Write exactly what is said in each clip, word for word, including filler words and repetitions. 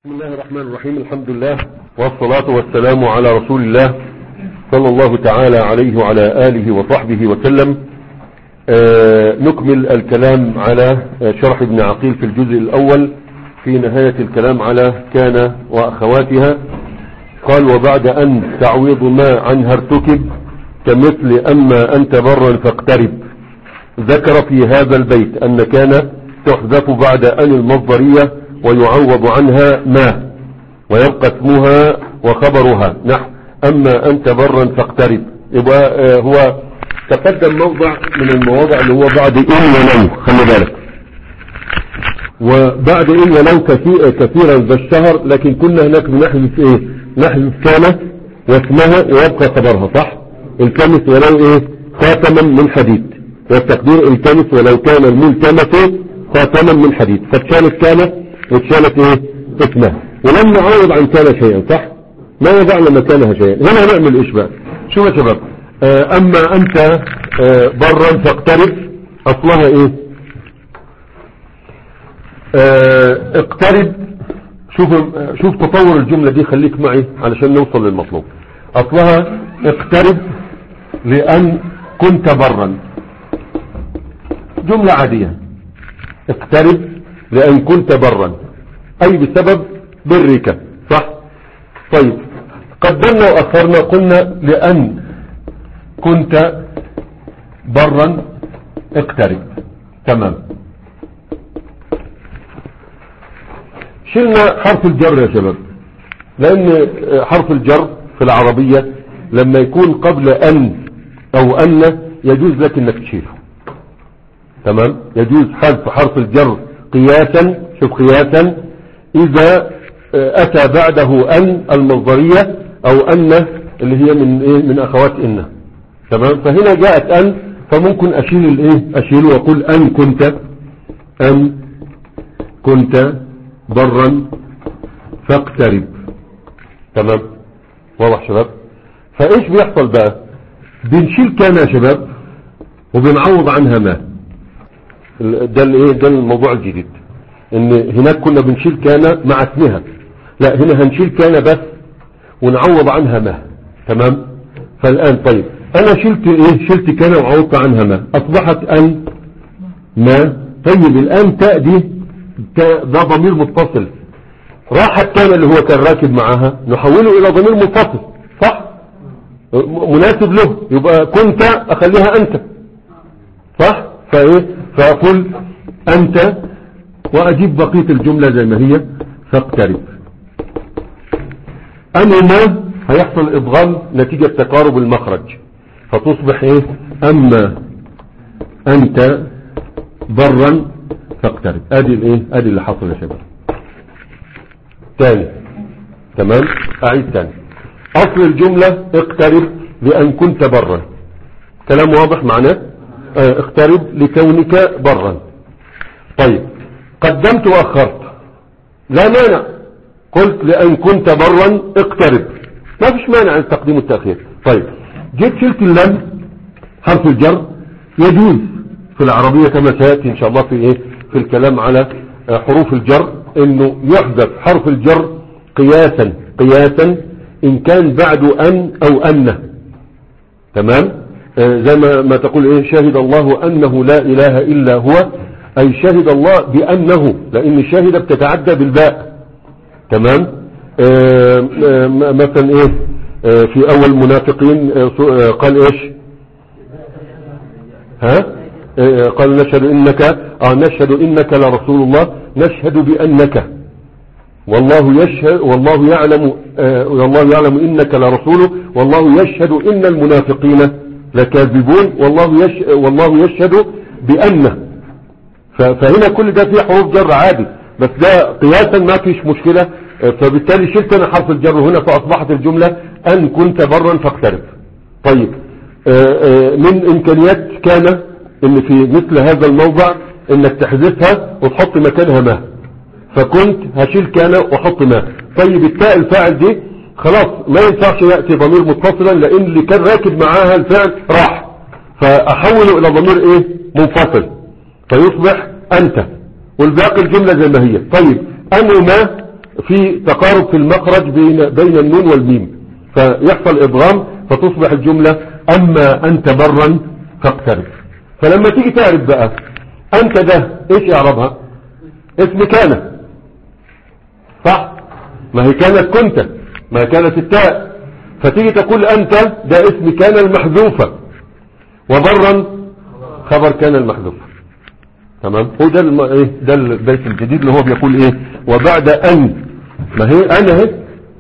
بسم الله الرحمن الرحيم. الحمد لله والصلاة والسلام على رسول الله صلى الله تعالى عليه وعلى آله وصحبه وسلم. آه نكمل الكلام على شرح ابن عقيل في الجزء الأول في نهاية الكلام على كان وأخواتها. قال: وبعد أن تعويض ما عنها ارتكب كمثل أما أنت برا فاقترب. ذكر في هذا البيت أن كان تحذف بعد أن المصدرية ويعوض عنها ما، ويبقى اسمها وخبرها نحو أما أنت برا فاقترب. يبقى آه هو تقدم موضع من المواضع اللي هو بعد إن ولو، خلي بالك، وبعد إن ولو كثير كثيرا ذا الشهر، لكن كنا هناك بنحذف إيه؟ نحذف كان واسمها ويبقى خبرها، صح؟ التمس ولو إيه؟ خاتما من حديد، والتقدير التمس ولو كان الملتمس خاتما من حديد، فتشالت كان واتشالت ايه؟ اسمها. ولم نعوض عن كان شيئا، صح؟ ما وضعنا مكانها شيئا. هنا هنعمل ايش بقى؟ شوف يا شباب، آه اما انت آه برا فاقترب، اصلها ايه؟ آه اقترب. شوف شوف تطور الجملة دي، خليك معي علشان نوصل للمطلوب. اصلها اقترب لان كنت برا، جملة عادية. اقترب لأن كنت برا، أي بسبب برك، صح؟ طيب، قدمنا وأخرنا، قلنا لأن كنت برا اقترب، تمام. شلنا حرف الجر يا شباب، لأن حرف الجر في العربية لما يكون قبل أن أو أن يجوز لك أنك تشيله، تمام. يجوز حذف حرف الجر قياسا، شوف قياسا، إذا أتى بعده أن المصدرية أو أن اللي هي من إيه؟ من أخوات إن، تمام. فهنا جاءت أن، فممكن أشيل الإيه؟ أشيل وأقول أن كنت أن كنت برا فاقترب، تمام. واضح شباب؟ فإيش بيحصل بقى؟ بنشيل كان يا شباب وبنعوض عنها ما. ده الايه؟ ده الموضوع الجديد، ان هناك كنا بنشيل كان مع اسمها، لا هنا هنشيل كان بس ونعوض عنها ما، تمام. فالان طيب، انا شلت ايه؟ شلت كان وعوضت عنها ما، اصبحت ان ما. طيب الان تاء دي ده ضمير متصل، راحت كان اللي هو كان راكب معاها نحوله الى ضمير متصل، صح؟ مناسب له، يبقى كنت اخليها انت، صح؟ فايه؟ فأقول أنت وأجيب بقية الجملة زي ما هي، فاقترب. أما ما هيحصل إضغام نتيجة تقارب المخرج، فتصبح إيه؟ أما أنت برا فاقترب. أدي الإيه؟ أدي اللي حصل يا شباب. تاني، تمام. أعيد تاني. أصل الجملة اقترب لأن كنت برا، كلام واضح معناه؟ اقترب لكونك برا. طيب، قدمت واخرت، لا مانع، قلت لان كنت برا اقترب، ما فيش مانع التقديم والتأخير. طيب، جيت شلت اللام حرف الجر، يجوز في العربية كما سيأتي ان شاء الله في ايه؟ في الكلام على حروف الجر، انه يحذف حرف الجر قياسا قياسا ان كان بعد ان او ان، تمام. زي ما, ما تقول ايه؟ شهد الله انه لا اله الا هو، اي شهد الله بانه، لان الشاهدة بتتعدى بالباء، تمام. آآ آآ مثلا ايه؟ في اول منافقين قال ايش؟ ها؟ قال نشهد انك اه نشهد انك لرسول الله، نشهد بانك، والله يشهد والله يعلم والله يعلم انك لرسوله، والله يشهد ان المنافقين لكاذبون، والله يش... والله يشهد بأنه. ف... فهنا كل ده فيه حروف جر عادي، بس ده قياسا ما فيش مشكلة. فبالتالي شلت انا حرف الجر هنا، فاصبحت الجملة ان كنت برا فاقترب. طيب، آآ آآ من امكانيات كان ان في مثل هذا الموضع انك تحذفها وتحط مكانها ما، فكنت هشيل كان واحط ما. طيب التاء الفاعل دي خلاص ما ينفعش يأتي ضمير متصلا، لان اللي كان راكب معاها الفعل راح، فاحوله الى ضمير ايه؟ منفصل، فيصبح انت، والباقي الجملة زي ما هي. طيب، ان وما في تقارب في المخرج بين, بين النون والميم، فيحصل إضغام فتصبح الجملة أما أنت برا فاقترب. فلما تيجي تعرف بقى أنت ده إيش إعرابها؟ اسم كان، صح؟ ما هي كانت كنت، ما كانت التاء، فتيجي تقول أنت ده اسم كان المحذوفة، وبرا خبر كان المحذوفة. تمام؟ هو ده الم... إيه ده البيت الجديد اللي هو بيقول إيه؟ وبعد أن، ما هي أنا هي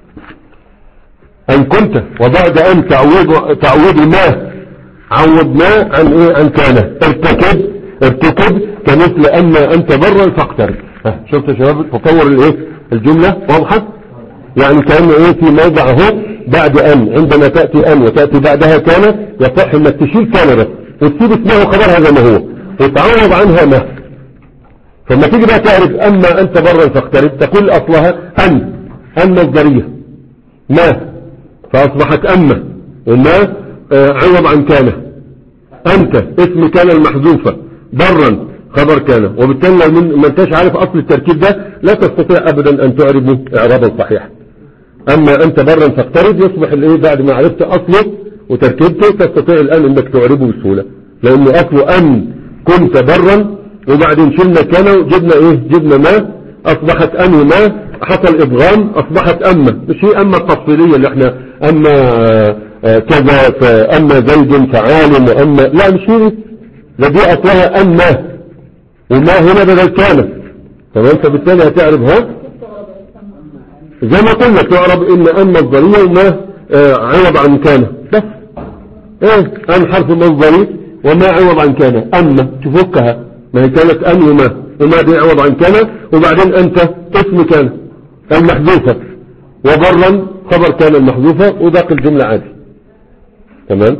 أن كنت، وبعد أن تعوض تعوض ما عوض ما عن إيه؟ عن كان. ارتكب ارتكب كمثل أما أنت برا فاقترب. شفت يا شباب تطور الإيه الجملة واضحة؟ يعني كأنه إيه في موضع اهو بعد أن، عندما تأتي أن وتأتي بعدها كان يصح إنك تشيل كان بس وتسيب اسمه خبرها زي ما هو وتعوض عنها ما. فلما تيجي بقى تعرف أما أنت برا فاقترب تقول أصلها أن، أن مصدرية ما، فأصبحت أما، وما آه عوض عن كان. أنت اسم كان المحذوفة، برا خبر كان، وبالتالي لو ما انتش عارف أصل التركيب ده لا تستطيع أبدا أن تعربه إعرابا صحيحا. أما أنت برا فاقترب يصبح الإيه بعد ما عرفت أصله وتركيبته تستطيع الآن أنك تعربه بسهولة، لأنه أصله أن كنت برا وبعدين شلنا كان وجبنا إيه جبنا ما، أصبحت أن وما حصل إضغام أصبحت أما. مش هي أما التفصيلية اللي احنا أما آه كذا فأما زيد فعال وأما، لا مش هي ده، دي أصلها أما وما هنا بدل كان. تمام؟ فبالتالي هتعرفها زي ما قلنا تعرب إن أما الظرية وما آه عوض عن كان بس. ايه أن حرف مصدري وما عوض عن كان. أما تفكها، ما هي كانت أن وما، وما دي عوض عن كان، وبعدين أنت اسم كان المحذوفة، وبرا خبر كان المحذوفة، وباقي الجملة عادي. تمام؟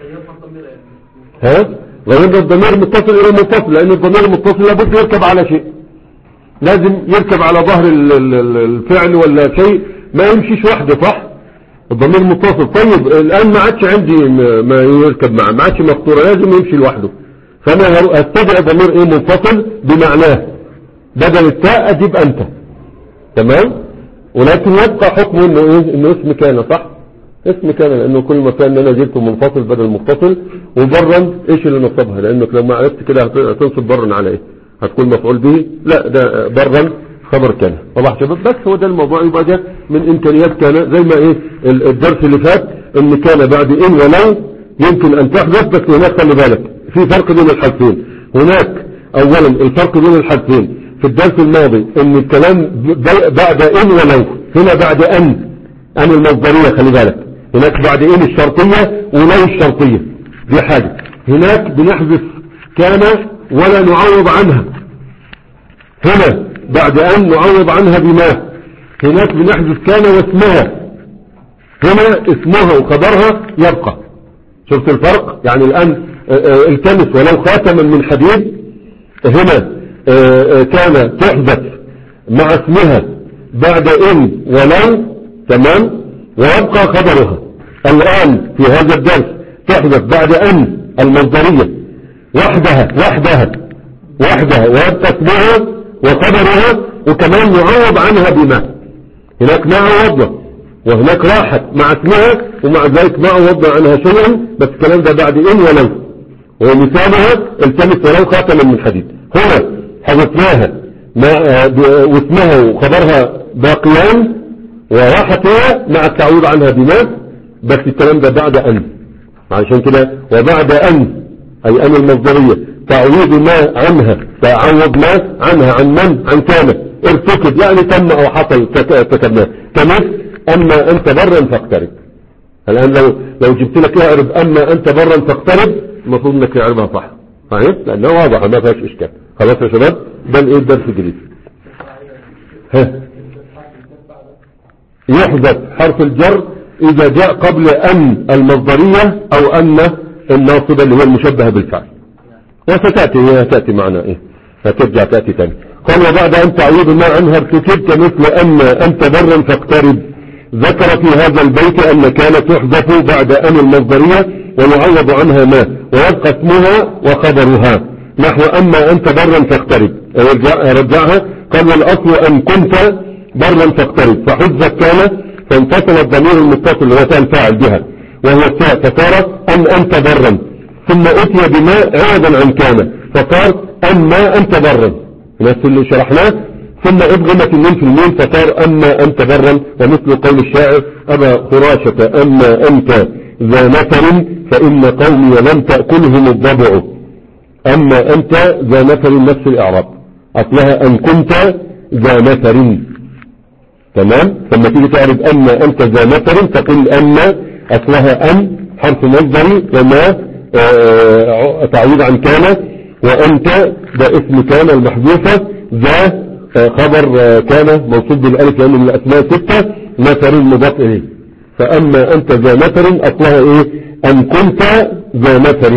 ها؟ غير الضمير متصل إلى متصل، لأن الضمير المتصل لابد يركب على شيء، لازم يركب على ظهر الفعل ولا شيء، ما يمشيش وحده، صح؟ الضمير متصل. طيب الآن ما عادش عندي ما يركب معه، ما عادش مقصورة، لازم يمشي لوحده، فأنا أستدعي ضمير إيه منفصل بمعناه، بدل التاء أجيب أنت. تمام؟ ولكن يبقى حكمه إنه إيه؟ إنه اسم كان، صح؟ اسم كان، لأنه كل ما كان أنا جبته منفصل بدل متصل. وبرا إيش اللي نصبها؟ لأنك لما عرفت كده هتنصب برا على إيه؟ هتكون مفعول به؟ لا، ده برا خبر كان. طبعا شباب بس هو ده الموضوع، يبقى ده من إمكانيات كان، زي ما إيه الدرس اللي فات إن كان بعد إن ولو يمكن أن تحدث، بس هناك خلي بالك في فرق بين الحالتين. هناك أولا الفرق بين الحالتين في الدرس الماضي إن الكلام بعد إن ولو، هنا بعد أن، أن المصدرية خلي بالك، هناك بعد إن الشرطية ولو الشرطية، دي حاجة. هناك بنحذف كان ولا نعوض عنها، هنا بعد أن نعوض عنها بما، هناك بنحذف كان واسمها، هنا اسمها وخبرها يبقى. شفت الفرق؟ يعني الآن التمس ولو خاتما من حديد، هنا كان تحذف مع اسمها بعد إن ولو، تمام، ويبقى خبرها. الآن في هذا الدرس تحذف بعد أن المصدرية وحدها وحدها وحدها ويبقى اسمها وخبرها، وكمان نعوض عنها بما. هناك ما عوضنا وهناك راحت مع اسمها، ومع ذلك ما عوضنا عنها شيئا، بس الكلام ده بعد إن ولو، ومثالها التمس ولو خاتما من حديد. هنا حذفناها واسمها وخبرها باقيان وراحتها مع التعويض عنها بما، بس الكلام ده بعد أن. عشان كده وبعد أن أي أن المصدرية تعويض ما عنها، تعوض ما عنها عن من؟ عن كان، ارتكب يعني تم أو حصل ارتكبناه. كمثل أما أنت برا فاقترب. الآن لو لو جبت لك اعرب أما أنت برا فاقترب، المفروض انك تعربها صح، صحيح؟ لأنها واضحة ما فيهاش إشكال. خلاص يا شباب، ده الايه الدرس الجديد. ها يحذف حرف الجر إذا جاء قبل أن المصدرية أو أن الناصبة اللي هو المشبهة بالفعل، وستأتي هي تأتي معنا إيه، هترجع تأتي تاني. قال وبعد أن تعويض ما عنها ارتكب كمثل أن أنت برا فاقترب. ذكر في هذا البيت أن كانت تحذف بعد أن المصدرية ويعوض عنها ما، ويبقى اسمها وخبرها، نحو أما أنت برا فاقترب. رجعها. قال والأصل أن كنت برا فاقترب، فحذف كان فانفصل الضمير المتصل اللي هو تاء الفاعل بها وهو التاء، فصار أن أنت برا، ثم أتي بما عوضا عن كان فصار أما أنت برا نفس اللي شرحناه، ثم أبغمت النون في المين فصار أما أنت برا، ومثل قول الشاعر أبا خراشة أما أنت ذا نفر فإن قومي لم تأكلهم الضبع. أما أنت ذا نفر نفس الإعراب أصلها أن كنت ذا نفر، تمام. لما تيجي تعرف أما أنت ذا نفر تقول أما أصلها أن حرف مصدري وما آه تعويض عن كان، وأنت ده اسم كان المحذوفة، ذا آه خبر آه كان موصول بالألف لأنه من الأسماء ستة، نفر مضاف إليه. فأما أنت ذا نفر أصلها إيه أن كنت ذا نفر،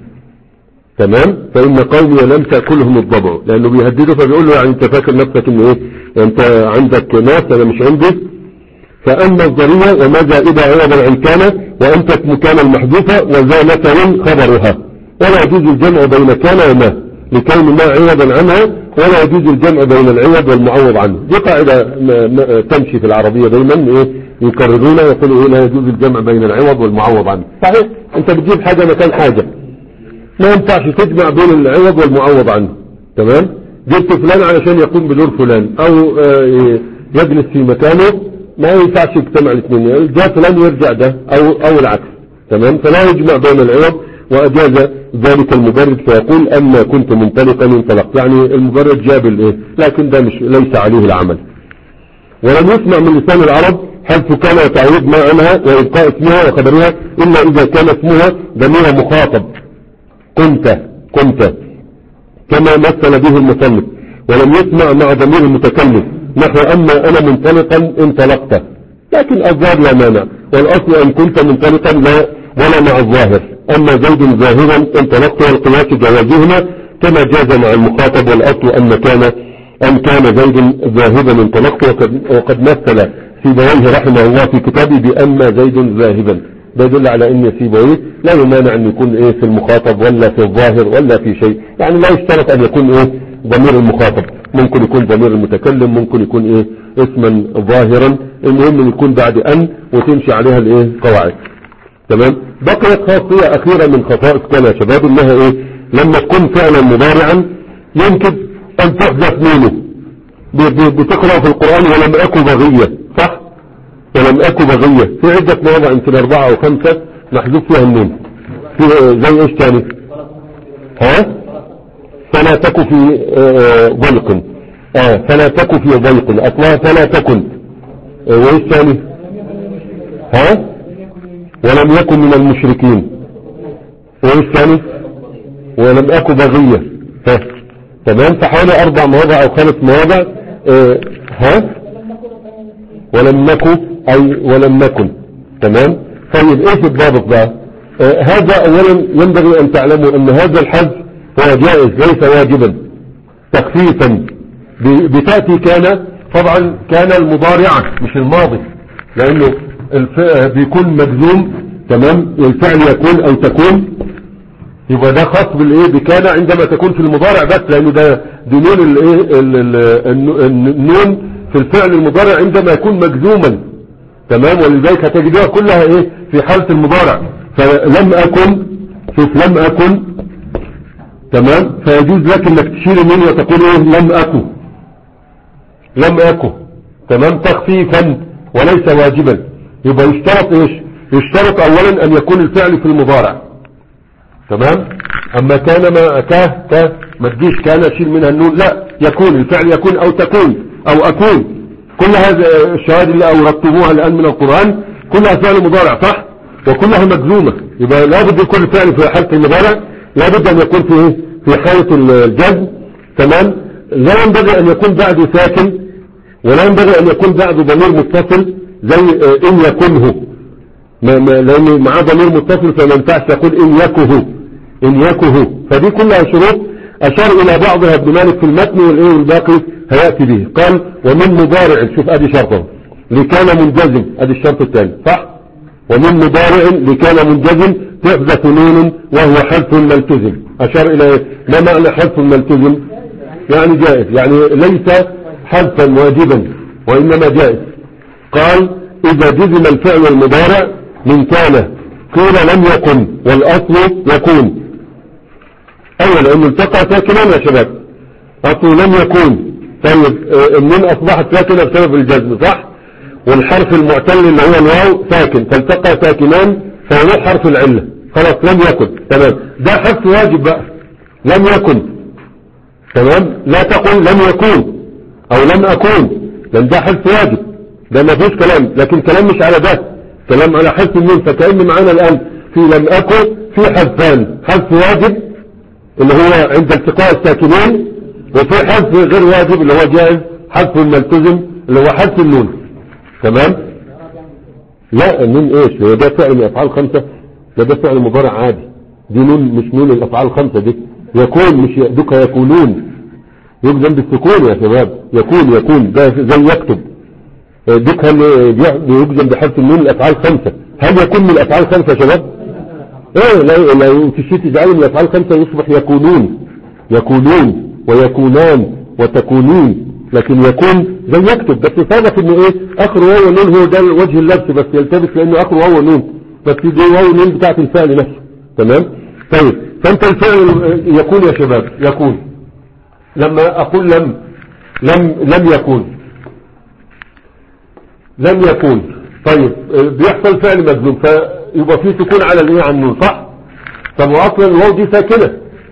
تمام. فإن قومي لم تأكلهم الضبع، لأنه بيهدده فبيقول له يعني أنت فاكر نفسك إن إيه أنت عندك ناس أنا مش عندي. فأما الضرية وماذا إذا عوضا عن كان، وأنت مكان المحذوفة وذا نفر خبرها، ولا يجوز الجمع بين كان وما لكون ما عوضا عنها، ولا يجوز الجمع بين العوض والمعوض عنه. دي قاعدة تمشي في العربية دايما إيه يكررونها يقولوا إيه لا يجوز الجمع بين العوض والمعوض عنه. صحيح أنت بتجيب حاجة مكان حاجة، ما ينفعش تجمع بين العوض والمعوض عنه، تمام. جبت فلان علشان يقوم بدور فلان او يجلس في مكانه، ما ينفعش يجتمع الاثنين، جاء فلان يرجع ده او او العكس، تمام. فلا يجمع بين العوض، واجاز ذلك المبرد فيقول اما كنت منطلقا انطلقت، يعني المبرد جاب الايه، لكن ده مش ليس عليه العمل. ولم يسمع من لسان العرب حذف كان وتعويض ما عنها وابقاء اسمها وخبرها الا اذا كان اسمها ضمير مخاطب كنت كنت كما مثل به المصنف، ولم يسمع مع ضمير المتكلم نحو أما أنا منطلقا انطلقت، لكن الظاهر لا مانع، والأصل أن كنت منطلقا لا ولا مع الظاهر. أما زيد ظاهرا انطلقت والقياس جوازهما كما جاز مع المخاطب، والأصل أن كان أن كان زيد ذاهبا انطلقت، وقد مثل سيبويه رحمه الله في كتابه بأما زيد ذاهبا، ده يدل على ان سيبويه لا يمانع ان يكون ايه في المخاطب ولا في الظاهر ولا في شيء، يعني لا يشترط ان يكون ايه ضمير المخاطب، ممكن يكون ضمير المتكلم، ممكن يكون ايه اسما ظاهرا، المهم ان يكون بعد ان وتمشي عليها الايه قواعد، تمام. بقيت خاصية اخيرة من خصائص كان يا شباب، انها ايه لما تكون فعلا مضارعا يمكن ان تحذف منه، بتقرأ في القرآن ولم اكن بغية، صح؟ ولم أكو بغية في عدة مواضع يمكن أربعة أو خمسة محذوف فيها النون، في زي إيش تاني؟ ها؟ فلا تكو في ضيق، آه فلا تكو في ضيق أطلع فلا تكن، آه وإيش تاني؟ ها؟ ولم يكن من المشركين، وإيش تاني؟ ولم أكو بغية، ها؟ تمام. فحوالي أربع مواضع أو خمس مواضع، آه ها؟ ولم نكن أي ولم نكن، تمام. طيب ايش الضابط بقى؟ آه هذا اولا ينبغي ان تعلموا ان هذا الحذف هو جائز ليس واجبا تخفيفا، بتأتي كان طبعا كان المضارعة مش الماضي، لانه بيكون مجزوم، تمام. الفعل يكون او تكون، يبقى ده خاص بالايه بكان عندما تكون في المضارع بس، لانه ده دنون الايه النون في الفعل المضارع عندما يكون مجزوما، تمام. ولذلك هتجدوها كلها ايه في حالة المضارع. فلم اكن، شوف لم اكن، تمام. فيجوز لك انك تشيل النون وتقول ايه لم اكن، لم اكن، تمام، تخفيفا وليس واجبا. يبقى يشترط ايش؟ يشترط اولا ان يكون الفعل في المضارع، تمام. اما كان ما كاه كاه ما تجيش كان اشيل منها النون، لا، يكون الفعل يكون او تكون او اكون، كل هذه الشهادة اللي اوردتموها الان من القرآن كلها فعل مضارع، صح؟ وكلها مجزومة. يبقى لابد يكون الفعل في حالة المضارع، لابد ان يكون في في حالة الجزم، تمام. لا ينبغي ان يكون بعده ساكن، ولا ينبغي ان يكون بعده ضمير متصل زي ان يكنه، لان معاه ضمير متصل فما ينفعش يقول ان يكه، ان يكه. فدي كلها شروط اشار الى بعضها ابن مالك في المتن، والايه والباقي هيأتي به. قال ومن مضارع، شوف ادي شرطه لكان منجزم، ادي الشرط الثاني، صح؟ ومن مضارع لكان منجزم تحذف نون وهو حذف ملتزم. اشار الى ايه؟ ما معنى حذف ملتزم؟ يعني جائز، يعني ليس حذفا واجبا، وإنما جائز. قال إذا جزم الفعل المضارع من كان قيل لم يكن والأصل يكون. أولا لأنه التقى ساكنان يا شباب، أصل لم يكون. طيب النون أصبحت ساكنة بسبب الجزم صح، والحرف المعتل اللي هو الواو ساكن، فالتقى ساكنان فهو حرف العلة. خلاص لم يكن تمام، ده حرف واجب بقى. لم يكن تمام، لا تقل لم يكون أو لم أكون، لأن ده حرف واجب، ده ما فيش كلام. لكن كلام مش على ده، كلام على حرف النون. فكأن معانا الآن في لم أكن في حرفان، حرف واجب اللي هو عند التقاء الساكنين، وفي حرف غير واجب اللي هو جائز، حرف ملتزم اللي هو حرف النون. تمام. لا النون ايش، هو ده فعل من الافعال الخمسه، ده ده فعل مضارع عادي، دي نون مش نون الافعال الخمسه دي. يكون مش يأدوك يكونون، يجزم بالسكون يا شباب. يكون يكون ده زي يكتب، دوك يجزم بحرف النون الافعال الخمسه. هل يكون من الافعال الخمسه يا شباب؟ ايه لا لو تشيت تجعله من الافعال الخمسه يصبح يكونون، يكونون ويكونان وتكونين. لكن يكون زي يكتب، بس صادف انه ايه اخر واو ونون، هو ده وجه اللبس بس يلتبس لانه اخر واو ونون، بس دي واو ونون بتاعت الفعل نفسه. تمام. طيب فانت الفعل يكون يا شباب، يكون لما اقول لم لم لم يكون لم يكون طيب بيحصل فعل مجزوم فيبقى فيه سكون على الايه على النون صح. طب واصلا الواو دي ساكنه،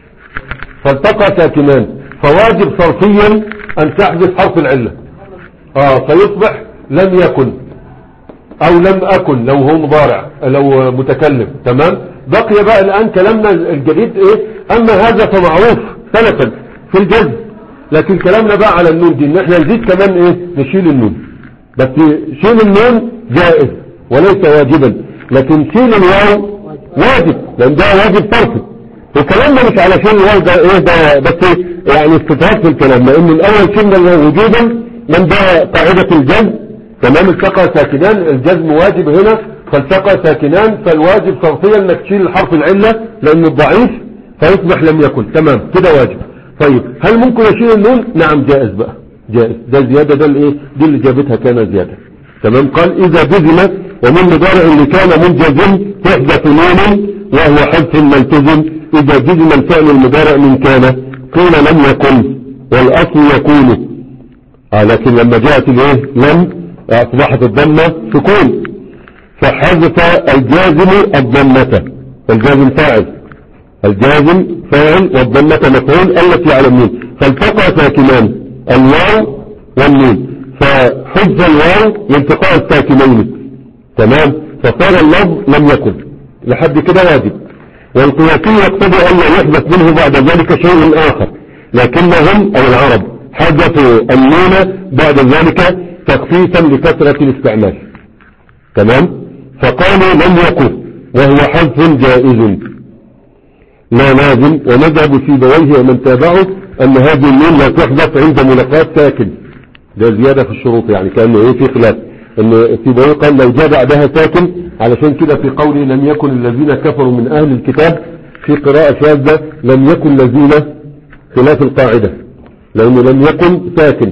فالتقى ساكنان، فواجب صرفيا ان تحذف حرف العله اه فيصبح لم يكن او لم اكن لو هو مضارع لو متكلم. تمام. بقي بقى الان كلامنا الجديد ايه، اما هذا فمعروف سلفا في الجزم، لكن كلامنا بقى على النون دي ان احنا نزيد كمان ايه، نشيل النون. بس شيل النون جائز وليس واجبا، لكن شيل الواو واجب لان ده واجب صرفي. وكلامنا مش على شيل الواو ده ايه ده بس يعني استدراك في الكلام، لان الاول شلنا الواو وجوبا من ده قاعدة الجزم. تمام. التقى ساكنان الجزم واجب هنا، فالتقى ساكنان فالواجب صرفيا انك تشيل الحرف العلة لانه ضعيف فيصبح لم يكن. تمام كده واجب. طيب هل ممكن اشيل النون؟ نعم جائز بقى، جائز. ده الزيادة ده الايه دي اللي جابتها كان زيادة. تمام. قال اذا جزم ومن مضارع اللي كان منجزم تحدث نون وهو حذف ملتزم. اذا جزم الفعل المضارع من كان قيل لم يكن والاصل يكون. آه لكن لما جاءت الايه لم اصبحت الضمة سكون، فحذف الجازم الضمة. الجازم فاعل، الجازم فاعل والضمة مفعول التي على النون، فالتقى ساكنان الواو والنون، فحذف الواو لالتقاء الساكنين. تمام. فصار اللفظ لم يكن لحد كده واجب. والقياسي يقتضي ان لا يحدث منه بعد ذلك شيء اخر، لكنهم او العرب حذفوا النون بعد ذلك تخفيفا لكثرة الاستعمال. تمام. فقالوا لم يكن وهو حذف جائز لا لازم. ومذهب سيبويه ومن تابعه ان هذه النون لا تحذف عند ملاقاة ساكن. ده زيادة في الشروط، يعني كأنه ايه في خلاف ان سيبويه قال لو جاء بعدها ساكن، علشان كده في قوله لم يكن الذين كفروا من اهل الكتاب في قراءة شاذة لم يكن الذين خلاف القاعدة، لانه لم يكن ساكن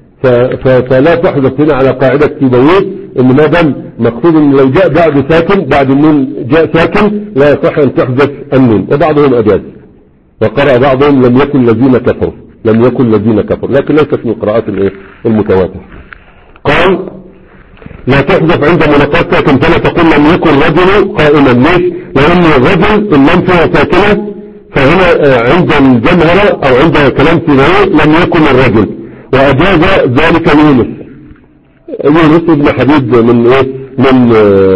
فلا تحذف هنا على قاعدة سيبويه ان ما دام مقصود ان لو جاء بعد ساكن بعد النون جاء ساكن لا يصح ان تحذف النون. وبعضهم اجاز وقرأ بعضهم لم يكن الذين كفروا، لم يكن الذين كفروا، لكن ليست من قراءات المتواتر. قال لا تحذف عند ملاقاة ساكن، فلا تقول لم يكن رجل قائما. ليش؟ لان الرجل ان لم فيها ساكنة فهنا عند الجمهرة او عند كلام سيبويه لم يكن الرجل. واجاز ذلك يونس، يونس ابن حبيب من ايه من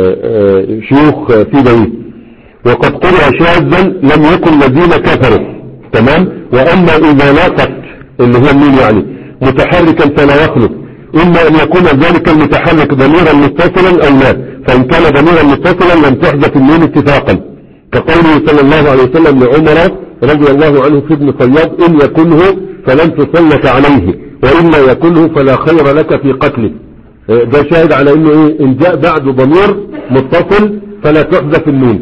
شيوخ سيبويه. وقد قرأ شاذا لم يكن الذين كفروا. تمام. واما اذا لاقت اللي هو مين يعني متحركا فلا يخلق، اما ان يكون ذلك المتحرك ضميرا متصلا او لا، فان كان ضميرا متصلا لم تحذف النون اتفاقا، كقوله صلى الله عليه وسلم لعمر رضي الله عنه في ابن صياد ان يكنه فلن تسلط عليه وإما يكنه فلا خير لك في قتله. ده شاهد على انه ايه ان جاء بعد ضمير متصل فلا تحذف النون،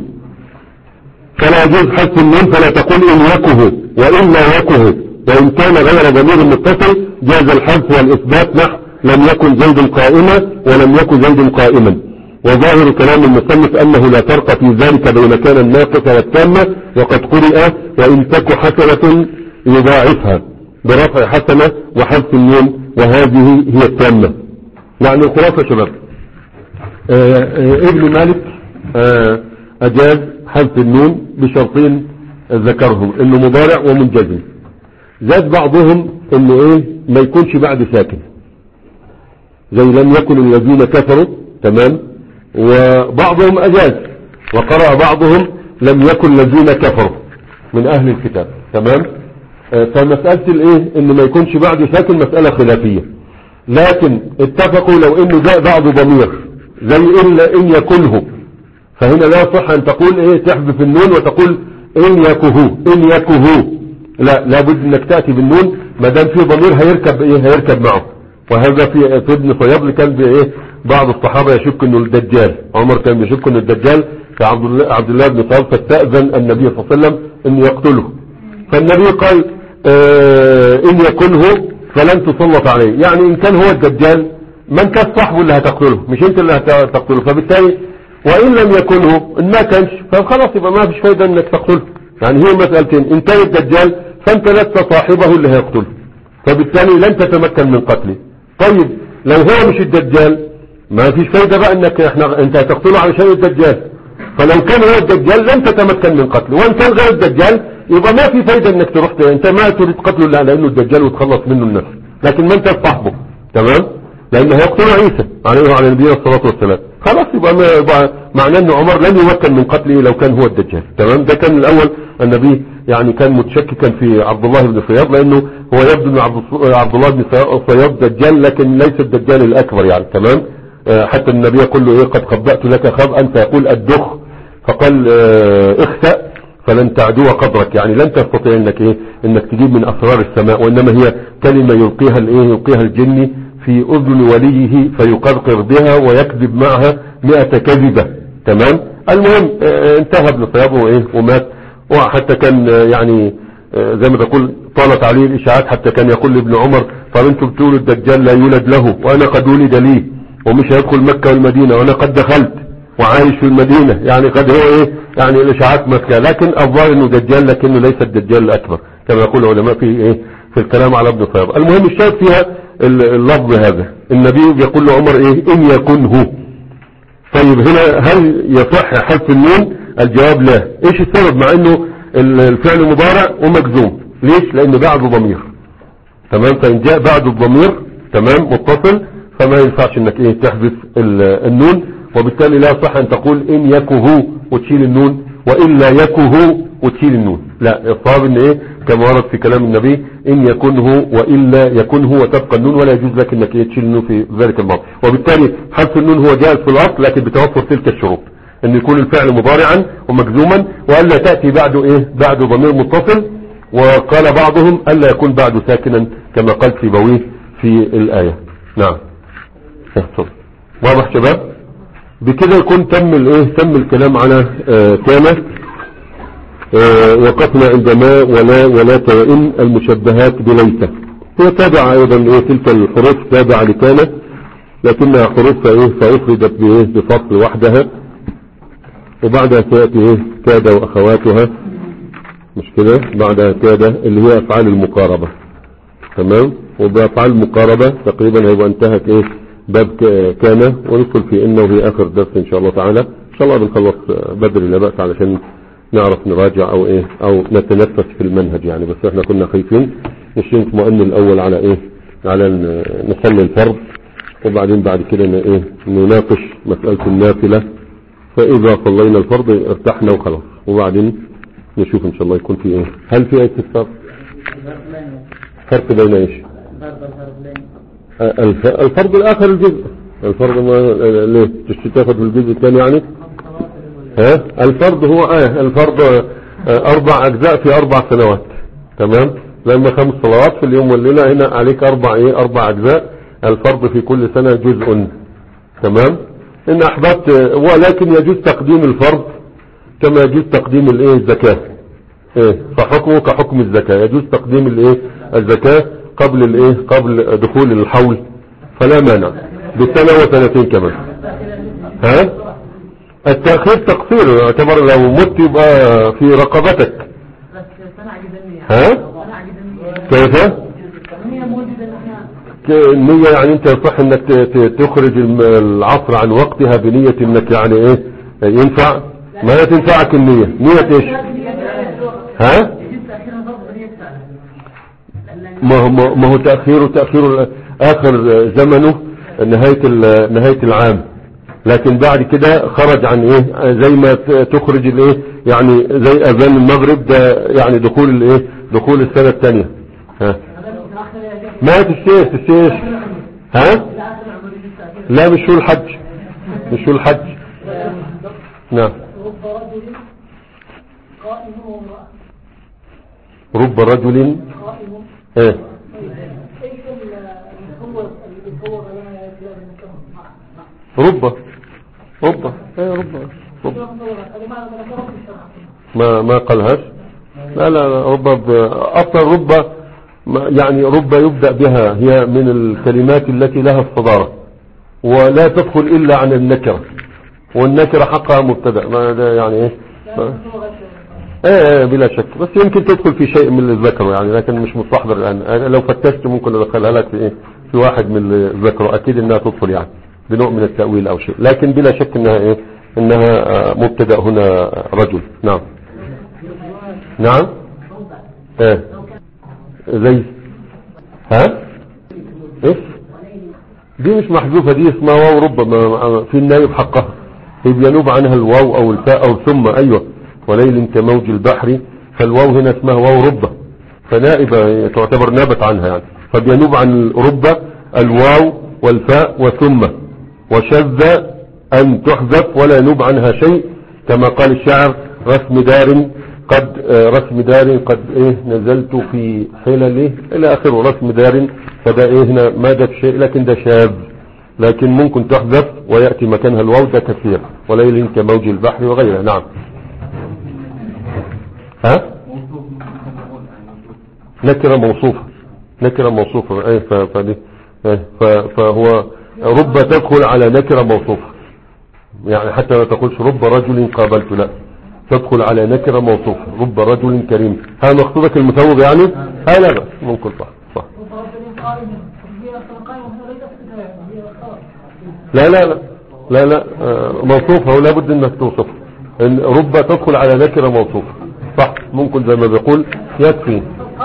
فلا يجوز حذف النون، فلا تقول ان يكه وإما يكه، وإن كان غير ضمير متصل جاز الحذف والإثبات نحو لم يكن زيد قائما ولم يكن زيد قائما. وظاهر كلام المصنف أنه لا فرق في ذلك بين كان الناقصة والتامة، وقد قرئ وإن تك حسنة يضاعفها برفع حسنة وحذف النون، وهذه هي التامة. يعني الخلاصة شباب، آآ آآ ابن مالك أجاز حذف النون بشرطين ذكرهم، انه مضارع ومنجزم. زاد بعضهم انه ايه ما يكونش بعد ساكن، زي لم يكن الذين كفروا، تمام. وبعضهم اجاز وقرأ بعضهم لم يكن الذين كفروا من اهل الكتاب، تمام. فمسألة الايه انه ما يكونش بعد ساكن مسألة خلافية، لكن اتفقوا لو انه جاء بعض ضمير زي الا ان يكنه، فهنا لا يصح ان تقول ايه تحذف النون وتقول ان يكهو ان يكهو، لا لابد انك تأتي بالنون ما دام في ضمير هيركب ايه هيركب معه. وهذا في في ابن صياد كان بايه بعض الصحابة يشك انه الدجال، عمر كان يشك انه الدجال، فعبد الله عبد الله بن صياد فاستأذن النبي صلى الله عليه وسلم انه يقتله، فالنبي قال اه ان يكنه فلن تسلط عليه، يعني ان كان هو الدجال من كان صاحبه اللي هتقتله مش انت اللي هتقتله، فبالتالي وإن لم يكنه إن ما كانش فخلاص يبقى ما فيش فايدة انك تقتله. يعني هي مسألتين، ان كان الدجال فانت لست صاحبه اللي هيقتله، فبالتالي لن تتمكن من قتله. طيب لو هو مش الدجال ما فيش فايدة بقى انك احنا انت هتقتله علشان الدجال، فلو كان هو الدجال لن تتمكن من قتله، وان كان غير الدجال يبقى ما في فايدة انك تروح انت ما تريد قتله لا لانه الدجال وتخلص منه النفس، لكن ما انت صاحبه، تمام، لانه هيقتل عيسى عليه وعلى نبينا الصلاة والسلام، خلاص يبقى, ما يبقى معناه ان عمر لن يمكن من قتله لو كان هو الدجال، تمام. ده كان الاول النبي يعني كان متشككا في عبد الله بن صياد، لانه هو يبدو ان عبد الله بن صياد دجال لكن ليس الدجال الاكبر يعني، تمام. حتى النبي يقول له ايه قد خبأت لك خبأ فيقول الدخ، فقال اخسأ فلن تعدو قدرك، يعني لن تستطيع انك ايه انك تجيب من اسرار السماء، وانما هي كلمة يلقيها الايه يلقيها الجن في اذن وليه فيقرقر بها ويكذب معها مئة كذبة، تمام. المهم انتهى ابن صياد وايه ومات. وحتى كان يعني زي ما تقول طالت عليه الاشاعات، حتى كان يقول لابن عمر طب انتم بتقولوا الدجال لا يولد له وانا قد ولد لي ومش هيدخل مكة والمدينة وانا قد دخلت وعايش في المدينة، يعني قد هو ايه يعني الاشاعات مكة، لكن الظاهر انه دجال لكنه ليس الدجال الاكبر كما يقول العلماء في ايه في الكلام على ابن صياد. المهم الشاهد فيها اللفظ هذا، النبي يقول لعمر ايه ان يكنه. طيب هنا هل يصح حذف النون؟ الجواب لا. ايش السبب؟ مع انه الفعل مضارع ومجزوم، ليش؟ لانه بعده ضمير، تمام. فان جاء بعده الضمير تمام متصل فما ينفعش انك ايه تحذف النون، وبالتالي لا يصح ان تقول ان يكه وتشيل النون والا يكه وتشيل النون، لا. الصواب ان ايه كما ورد في كلام النبي ان يكنه والا يكنه وتبقى النون، ولا يجوز لك انك ايه تشيل النون في ذلك الموضع. وبالتالي حذف النون هو جائز في الاصل، لكن بتوفر تلك الشروط ان يكون الفعل مضارعا ومجزوما، والا تأتي بعده ايه بعده ضمير متصل. وقال بعضهم الا يكون بعده ساكنا كما قال سيبويه في الآية. نعم واضح شباب؟ بكده يكون تم الايه تم الكلام على آه كان آه وقفنا عندما ولا ولا وإن المشبهات بليس. هي تابعة ايضا ايه تلك الحروف تابعة لكان، لكنها حروف ايه فأفردت بايه بفصل وحدها، وبعدها تأتي ايه كاد واخواتها، مش كده؟ بعدها كاد اللي هي افعال المقاربة، تمام. وبأفعال المقاربة تقريبا هيبقى انتهت ايه باب كان، وندخل في انه في اخر درس ان شاء الله تعالى. ان شاء الله بنخلص بدري لا بأس علشان نعرف نراجع او ايه او نتنفس في المنهج يعني، بس احنا كنا خايفين نشيل مؤمن الاول على ايه على نصلي الفرض، وبعدين بعد كده ايه نناقش مسألة النافلة، فاذا صلينا الفرض ارتحنا وخلاص، وبعدين نشوف ان شاء الله يكون في ايه. هل في اي استفسار؟ فرق بين ايش؟ الفرض الاخر الجزء، الفرض ما ليه تاخد في الجزء الثاني يعني؟ ها الفرض هو اه الفرض اربع اجزاء في اربع سنوات، تمام. لما خمس صلوات في اليوم والليلة، هنا عليك اربع ايه اربع اجزاء. الفرض في كل سنة جزء، تمام. ان احببت، ولكن يجوز تقديم الفرض كما يجوز تقديم الايه الزكاة، ايه فحكمه كحكم الزكاة، يجوز تقديم الايه الزكاة قبل الايه قبل دخول الحول فلا مانع بسنة وسنتين كمان. ها التأخير تقصير يعتبر، لو مت يبقى في رقبتك. ها كيف النية؟ يعني انت يصح انك تخرج العصر عن وقتها بنية انك يعني ايه ينفع؟ ما تنفعك النية. نية ايش؟ ها ما هو ما هو تأخيره تأخير اخر زمنه نهاية نهاية العام، لكن بعد كده خرج عن ايه زي ما تخرج الايه يعني زي اذان المغرب ده يعني دخول الايه دخول السنة الثانية. ها ما تشتيش تشتيش ها لا مش شو الحج مش شو الحج. نعم رب رجل ايه رب رب ايه رب رب ما ما قالهاش. لا لا رب اصلا رب يعني رب يبدأ بها، هي من الكلمات التي لها الصدارة ولا تدخل إلا عن النكرة، والنكرة حقها مبتدأ. ما ده يعني ايه ايه بلا شك، بس يمكن تدخل في شيء من اللي ذكره يعني، لكن مش مستحضر الآن. لو فتشت ممكن ادخلها لك في ايه في واحد من اللي ذكره، اكيد انها تدخل يعني بنوع من التأويل او شيء، لكن بلا شك انها ايه انها مبتدأ هنا رجل. نعم نعم ايه زي ها ايش دي مش محذوفة، دي اسمها واو ربما في النايب حقها، هي بينوب عنها الواو او الفاء او ثم. ايوه وليل كموج البحر، فالواو هنا اسمها واو ربة، فنائبة تعتبر نابت عنها يعني، فبينوب عن ربة الواو والفاء وثم، وشذ ان تحذف ولا ينوب عنها شيء، كما قال الشاعر رسم دار قد رسم دار قد ايه نزلت في حلله الى اخره، رسم دار، فده ايه هنا ما ده شيء لكن ده شاذ، لكن ممكن تحذف ويأتي مكانها الواو، ده كثير. وليل كموج البحر وغيره. نعم ها نكرة موصوفة نكرة موصوفة ايه فدي ايه فهو رب تدخل على نكرة موصوفة، يعني حتى لا تقولش رب رجل قابلت، لا تدخل على نكرة موصوفة، رب رجل كريم. ها مقصودك المثوب يعني ها لا لا ممكن صح صح لا لا لا لا لا موصوفة ولا بد انك توصف إن رب تدخل على نكرة موصوفة صح، ممكن زي ما بيقول يكفي.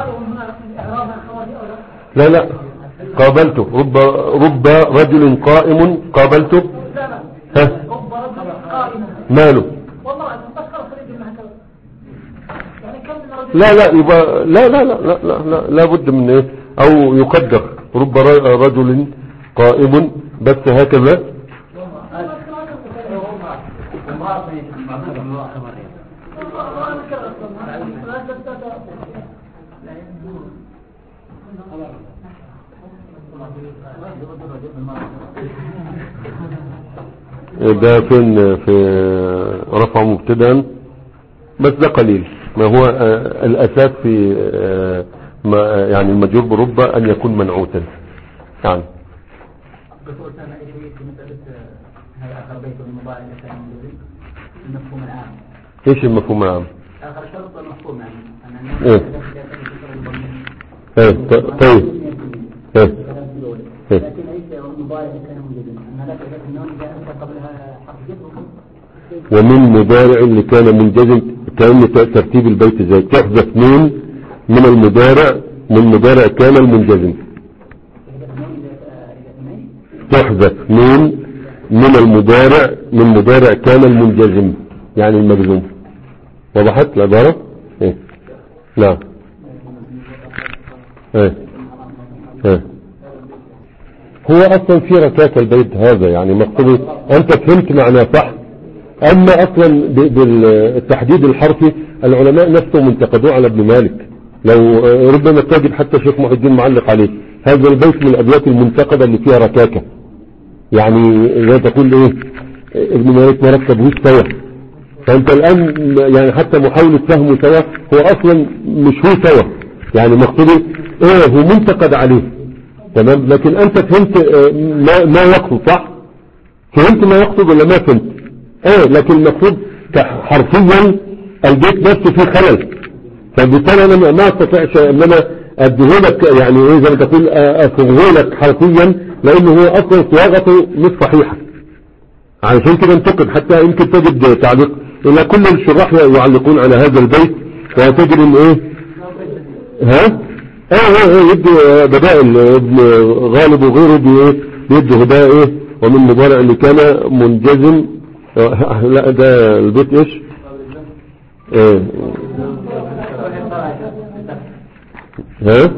لا لا قابلته رب رب رجل قائم قابلته. ها ماله لا لا يبقى لا لا لا لا لا لا, لا بد من ايه او يقدر رب رجل قائم بس هكذا. ده فين في رفع مبتدا، بس ده قليل. ما هو آه الاساس في آه ما يعني المجرور برب ان يكون منعوتا يعني. ايش المفهوم العام؟ اخر شرط المفهوم يعني ايه ايه طيب ايه ايه لكن ليس مضارع كان موجودا ان لا تجد النون جاء قبلها حرف جر، ومن مضارع اللي كان منجزم كان ترتيب البيت زي تحذف نون من المضارع من مضارع كان المنجزم، تحذف نون من المضارع من مضارع كان المنجزم يعني المجزوم. وضحت العبارة؟ ايه لا ايه ايه هو اصلا في ركاكة البيت هذا يعني مقصود انت فهمت معناه صح، اما اصلا بالتحديد الحرفي العلماء نفسهم انتقدوه على ابن مالك، لو ربما تجد حتى شيخ محي الدين معلق عليه هذا البيت من الابيات المنتقدة اللي فيها ركاكة، يعني زي تقول ايه ابن مالك ما ركبهوش سوا، فانت الان يعني حتى محاولة فهمه سوا هو اصلا مش هو سوا، يعني مقصود ايه هو منتقد عليه تمام. لكن انت فهمت ما, ما يقصد صح؟ فهمت ما يقصد ولا ما فهمت؟ ايه لكن المقصود حرفيا البيت نفسه فيه خلل، فبالتالي انا ما استطيعش ان انا اديهولك يعني ايه زي ما تقول افرغهولك حرفيا، لانه هو اصلا صياغته مش صحيحه. علشان كده انتقد، حتى يمكن تجد تعليق الى كل الشراح يعلقون على هذا البيت، وتجد ان ايه ها اه اه يدي بدائل ابن غالب وغيره بيدي هداء ايه ومن مضارع اللي كان منجزم. لا ده البيت ايش ايه ها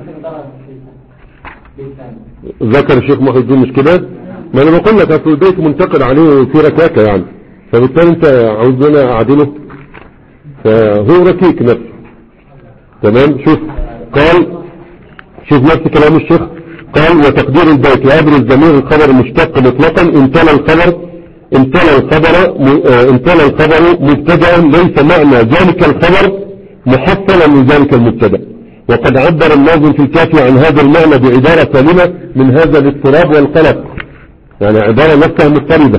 ذكر الشيخ محي الدين مش كده؟ ما انا بقول لك اصل البيت منتقد عليه في ركاكه يعني، فبالتالي انت عاوزنا اعدله، فهو ركيك نفسه. تمام. شوف قال، شوف نفس كلام الشيخ قال وتقدير البيت يبرز ضمير الخبر المشتق مطلقا ان تلا الخبر ان تلا الخبر ان تلا الخبر مبتدا ليس معنى ذلك الخبر محصلا لذلك المبتدا. وقد عبر الناظم في الكافي عن هذا المعنى بعبارة سالمة من هذا الاضطراب والقلق، يعني عبارة نفسها مضطربة.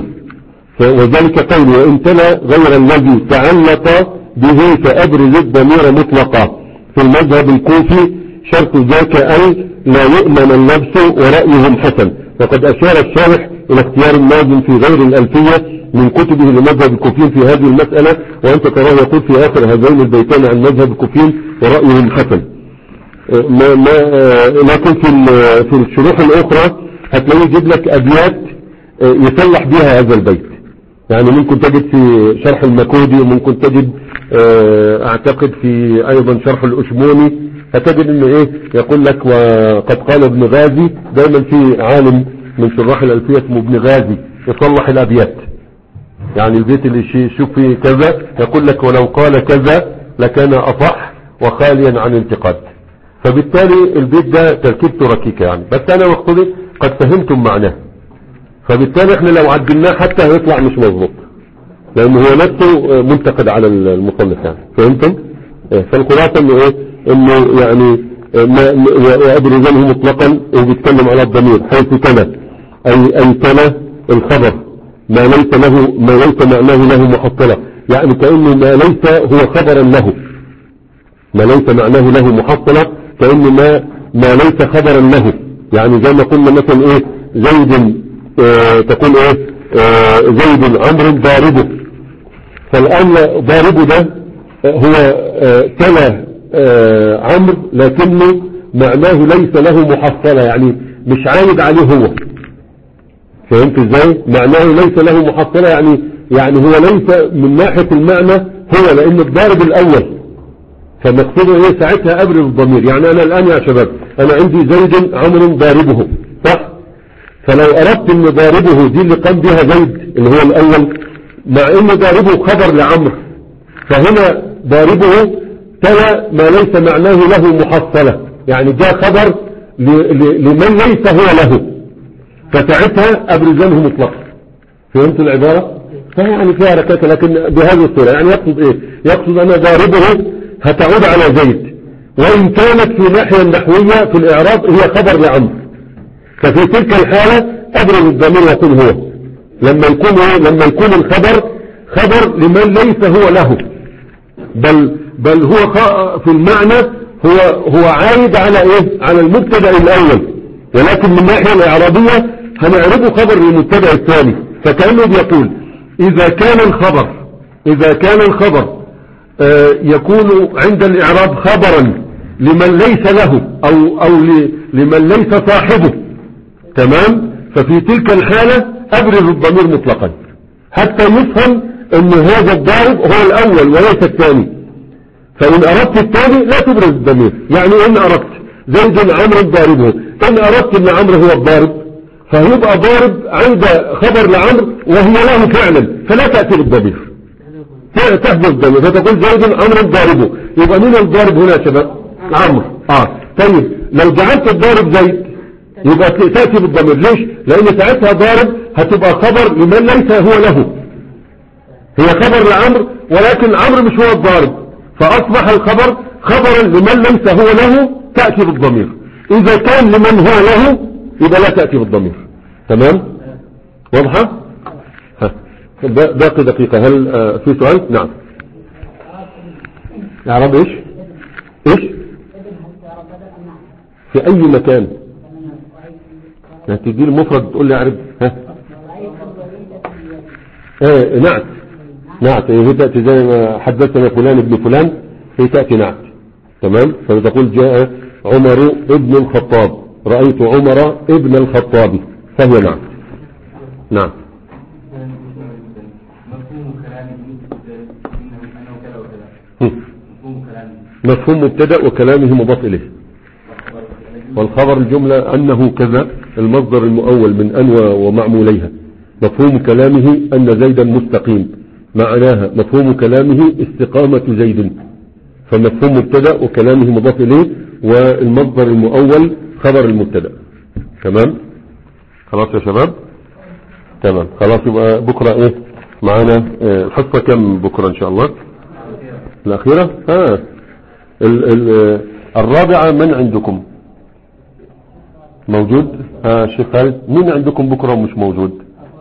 وذلك قول وإن تلا غير الذي تعلق به فأبرز الضمير مطلقا في المذهب الكوفي شرط ذاك أن لا يؤمن اللبس ورأيهم حسن. وقد أشار الشارح إلى اختيار الناظم في غير الألفية من كتبه لمذهب الكوفيين في هذه المسألة، وأنت تراه يقول في آخر هذين البيتين عن مذهب الكوفيين ورأيهم حسن. ما ما لكن في في الشروح الأخرى هتلاقيه يجيب لك أبيات يصلح بها هذا البيت، يعني ممكن تجد في شرح المكودي، وممكن تجد اعتقد في ايضا شرح الاشموني، هتجد انه ايه يقول لك وقد قال ابن غازي. دايما في عالم من شراح الالفية اسمه ابن غازي يصلح الابيات، يعني البيت اللي يشوف فيه كذا يقول لك ولو قال كذا لكان اصح وخاليا عن انتقاد. فبالتالي البيت ده تركيبته ركيكة يعني، بس انا مقصودي قد فهمتم معناه، فبالتالي احنا لو عدلناه حتى هيطلع مش مظبوط، لانه هو نفسه منتقد على المصنف يعني. فهمتم؟ ايه فالخلاصة انه ايه انه يعني وابرزنه مطلقا وبيتكلم على الضمير حيث تلا اي اي تلا الخبر ما ليس له ما ليس معناه له محصلة، يعني كأنه ما ليس هو خبرا له، ما ليس معناه له محصلة كأنه ما ما ليس خبرا له. يعني زي ما قلنا مثلا ايه زيد اه تقول ايه اه زيد عمرو ضاربه، فالآن ضاربه ده هو اه تلا اه عمرو لكنه معناه ليس له محصلة، يعني مش عايد عليه هو. فهمت ازاي؟ معناه ليس له محصلة، يعني يعني هو ليس من ناحية المعنى هو، لان الضارب الاول فمقصوده ايه ساعتها ابرز الضمير. يعني انا الان يا شباب انا عندي زيد عمرو ضاربه صح، فلو اردت ان ضاربه دي اللي قام بها زيد اللي هو الاول، مع ان ضاربه خبر لعمرو، فهنا ضاربه تلا ما ليس معناه له محصلة، يعني ده خبر لمن ليس هو له، فساعتها ابرزانه مطلقا. فهمت العبارة؟ فهي يعني فيها ركاكة لكن بهذه الصورة. يعني يقصد ايه؟ يقصد ان ضاربه هتعود على زيد، وان كانت في ناحية النحوية في الاعراب هي خبر لعمرو، ففي تلك الحالة ابرز الضمير يكون هو، لما يكون هو لما يكون الخبر خبر لمن ليس هو له، بل بل هو في المعنى هو هو عايد على ايه على المبتدا الاول، ولكن من الناحية الاعرابية هنعربه خبر للمبتدا الثاني. فكأنه بيقول اذا كان الخبر اذا كان الخبر آه يكون عند الاعراب خبرا لمن ليس له او او لمن ليس صاحبه، تمام، ففي تلك الحالة ابرز الضمير مطلقا حتى يفهم ان هذا الضارب هو الاول وليس الثاني. فان اردت الثاني لا تبرز الضمير، يعني ان اردت زيد عمرو ضاربه، ان اردت ان عمرو هو الضارب فهيبقى ضارب عند خبر لعمرو وهي له فعلا، فلا تأتي بالضمير، تحذف الضمير فتقول زيد عمرو ضاربه. يبقى مين الضارب هنا يا شباب؟ عمرو. اه طيب لو جعلت الضارب زيد يبقى تأتي بالضمير. ليش؟ لان ساعتها ضارب هتبقى خبر لمن ليس هو له، هي خبر لعمرو ولكن عمرو مش هو الضارب، فاصبح الخبر خبرا لمن ليس هو له تأتي بالضمير. اذا كان لمن هو له يبقى لا تأتي بالضمير. تمام واضحة؟ ها باقي دقيقة. هل آه في سؤال؟ نعم. اعراب ايش ايش في اي مكان يعني تجي المفرد تقول لي اعرب. ها ايه نعت نعت هي تأتي زي ما حدثنا فلان ابن فلان هي تأتي نعت. تمام. فتقول جاء عمر ابن الخطاب رأيت عمر ابن الخطاب فهي نعت. نعم. مفهوم مبتدأ وكلامه مضاف إليه والخبر الجملة أنه كذا المصدر المؤول من أن ومعموليها. مفهوم كلامه أن زيدا مستقيم معناها مفهوم كلامه استقامة زيد. فمفهوم مبتدأ وكلامه مضاف إليه والمصدر المؤول خبر المبتدأ. تمام. خلاص يا شباب. تمام خلاص. يبقى بكرة ايه معانا الحصة كم بكرة ان شاء الله؟ الأخيرة. ها ال ال الرابعة من عندكم موجود؟ ها الشيخ خالد مين عندكم بكرة ومش موجود؟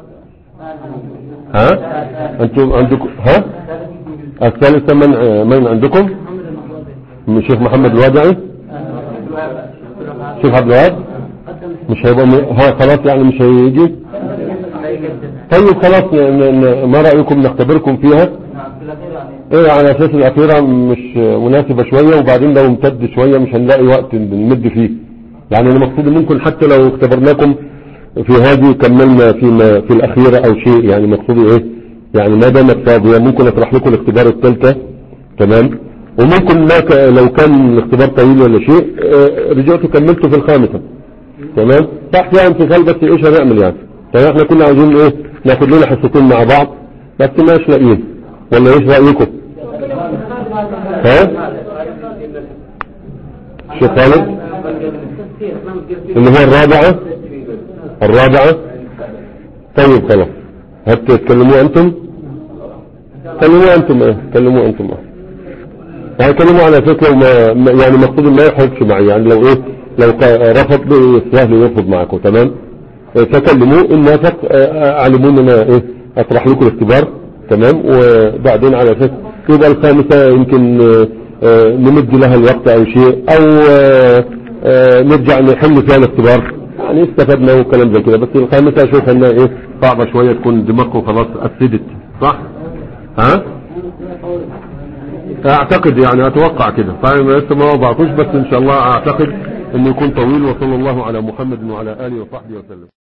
ها انتم عندكم ها الثالثة من من عندكم؟ الشيخ محمد الوادعي الشيخ عبد الوهاب مش هيبقى ها خلاص يعني مش هيجي. طيب خلاص ما رأيكم نختبركم فيها ايه على اساس الاخيرة مش مناسبة شوية وبعدين لو امتد شوية مش هنلاقي وقت نمد فيه. يعني انا مقصود ممكن حتى لو اختبرناكم في هذه كملنا في في الاخيرة او شيء يعني مقصودي ايه يعني ما دامت فاضية ممكن اطرح لكم الاختبار الثالثة. تمام. وممكن ما ك... لو كان الاختبار طويل ولا شيء اه رجعتوا كملتوا في الخامسة. تمام. تحت يعني امتثال بس ايش هنعمل يعني. طيب احنا كنا عايزين ايه ناخد لنا حصتين مع بعض بس ماش لاقيين ولا ايش رأيكم؟ ها الشيخ خالد اللي هو الرابعة الرابعة. طيب خلاص هتتكلموا انتم كلموا انتم ايه كلموا انتم اه يعني كلموا على اساس لو ما يعني مقصود ما يحرجش معي يعني لو ايه لو رفض سهل يرفض معكم. تمام. تكلموا ان نافق علمون انا ايه اطرح لكم الاختبار. تمام. وبعدين على اساس يبقى الخامسة يمكن نمد لها الوقت او شيء او نرجع نحل فيها الاختبار يعني استفدنا وكلام زي كده. بس الخامسة اشوف انها ايه صعبة شوية تكون دماغكم خلاص افسدت صح. ها اعتقد يعني اتوقع كده. طيب لسه ما وضعتوش بس ان شاء الله اعتقد انه يكون طويل. وصلى الله على محمد وعلى اله وصحبه وسلم.